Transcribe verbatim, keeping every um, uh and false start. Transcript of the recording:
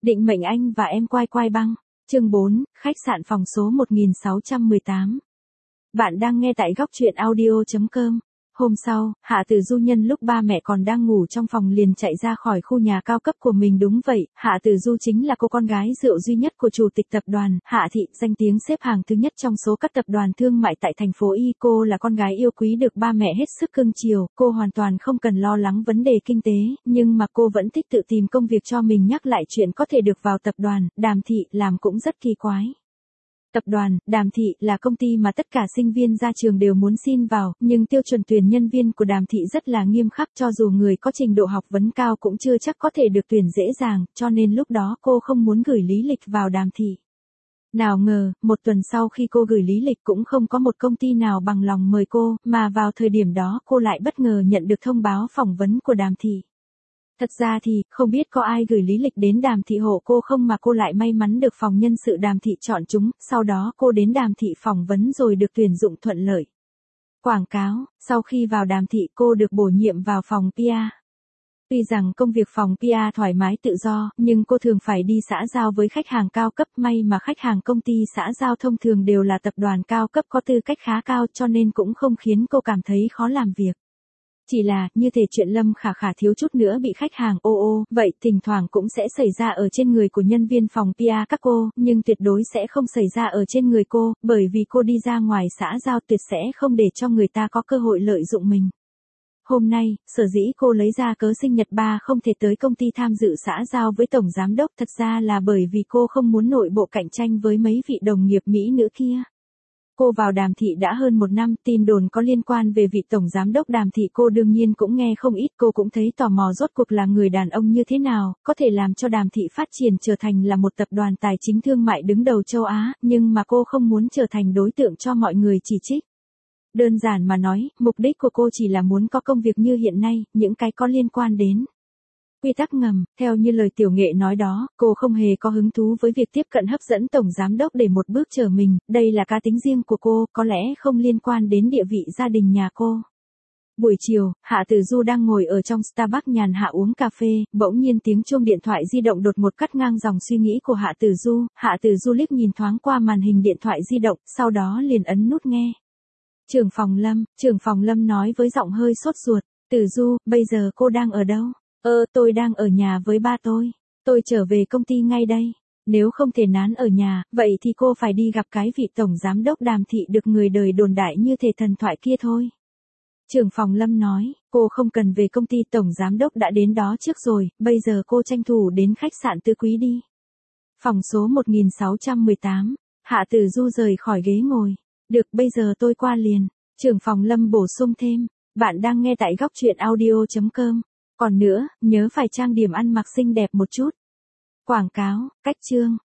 Định mệnh anh và em quai quai băng. Chương bốn, khách sạn phòng số một nghìn sáu trăm mười tám. Bạn đang nghe tại góc truyện audio chấm com. Hôm sau, Hạ Tử Du nhân lúc ba mẹ còn đang ngủ trong phòng liền chạy ra khỏi khu nhà cao cấp của mình. Đúng vậy, Hạ Tử Du chính là cô con gái rượu duy nhất của chủ tịch tập đoàn Hạ Thị, danh tiếng xếp hàng thứ nhất trong số các tập đoàn thương mại tại thành phố Y. Cô là con gái yêu quý được ba mẹ hết sức cưng chiều, cô hoàn toàn không cần lo lắng vấn đề kinh tế, nhưng mà cô vẫn thích tự tìm công việc cho mình. Nhắc lại chuyện có thể được vào tập đoàn Đàm Thị làm cũng rất kỳ quái. Tập đoàn Đàm Thị là công ty mà tất cả sinh viên ra trường đều muốn xin vào, nhưng tiêu chuẩn tuyển nhân viên của Đàm Thị rất là nghiêm khắc, cho dù người có trình độ học vấn cao cũng chưa chắc có thể được tuyển dễ dàng, cho nên lúc đó cô không muốn gửi lý lịch vào Đàm Thị. Nào ngờ, một tuần sau khi cô gửi lý lịch cũng không có một công ty nào bằng lòng mời cô, mà vào thời điểm đó cô lại bất ngờ nhận được thông báo phỏng vấn của Đàm Thị. Thật ra thì, không biết có ai gửi lý lịch đến Đàm Thị hộ cô không mà cô lại may mắn được phòng nhân sự Đàm Thị chọn chúng, sau đó cô đến Đàm Thị phỏng vấn rồi được tuyển dụng thuận lợi. Quảng cáo, sau khi vào Đàm Thị cô được bổ nhiệm vào phòng pê e. Tuy rằng công việc phòng pê e thoải mái tự do, nhưng cô thường phải đi xã giao với khách hàng cao cấp, may mà khách hàng công ty xã giao thông thường đều là tập đoàn cao cấp có tư cách khá cao cho nên cũng không khiến cô cảm thấy khó làm việc. Chỉ là, như thể chuyện Lâm Khả Khả thiếu chút nữa bị khách hàng ô ô, vậy thỉnh thoảng cũng sẽ xảy ra ở trên người của nhân viên phòng pê e các cô, nhưng tuyệt đối sẽ không xảy ra ở trên người cô, bởi vì cô đi ra ngoài xã giao tuyệt sẽ không để cho người ta có cơ hội lợi dụng mình. Hôm nay, sở dĩ cô lấy ra cớ sinh nhật ba không thể tới công ty tham dự xã giao với tổng giám đốc thật ra là bởi vì cô không muốn nội bộ cạnh tranh với mấy vị đồng nghiệp mỹ nữ kia. Cô vào Đàm Thị đã hơn một năm, tin đồn có liên quan về vị tổng giám đốc Đàm Thị cô đương nhiên cũng nghe không ít, cô cũng thấy tò mò rốt cuộc là người đàn ông như thế nào, có thể làm cho Đàm Thị phát triển trở thành là một tập đoàn tài chính thương mại đứng đầu châu Á, nhưng mà cô không muốn trở thành đối tượng cho mọi người chỉ trích. Đơn giản mà nói, mục đích của cô chỉ là muốn có công việc như hiện nay, những cái có liên quan đến quy tắc ngầm, theo như lời tiểu nghệ nói đó, cô không hề có hứng thú với việc tiếp cận hấp dẫn tổng giám đốc để một bước trở mình, đây là cá tính riêng của cô, có lẽ không liên quan đến địa vị gia đình nhà cô. Buổi chiều, Hạ Tử Du đang ngồi ở trong Starbucks nhàn hạ uống cà phê, bỗng nhiên tiếng chuông điện thoại di động đột ngột cắt ngang dòng suy nghĩ của Hạ Tử Du, Hạ Tử Du liếc nhìn thoáng qua màn hình điện thoại di động, sau đó liền ấn nút nghe. Trưởng phòng Lâm, trưởng phòng Lâm nói với giọng hơi sốt ruột, Tử Du, bây giờ cô đang ở đâu? Ơ, tôi đang ở nhà với ba tôi. Tôi trở về công ty ngay đây. Nếu không thể nán ở nhà, vậy thì cô phải đi gặp cái vị tổng giám đốc Đàm Thị được người đời đồn đại như thể thần thoại kia thôi. Trưởng phòng Lâm nói, cô không cần về công ty, tổng giám đốc đã đến đó trước rồi, bây giờ cô tranh thủ đến khách sạn Tứ Quý đi. Phòng số một nghìn sáu trăm mười tám, Hạ Tử Du rời khỏi ghế ngồi. Được, bây giờ tôi qua liền. Trưởng phòng Lâm bổ sung thêm, bạn đang nghe tại góc truyện audio chấm com. Còn nữa, nhớ phải trang điểm ăn mặc xinh đẹp một chút. Quảng cáo, cách chương.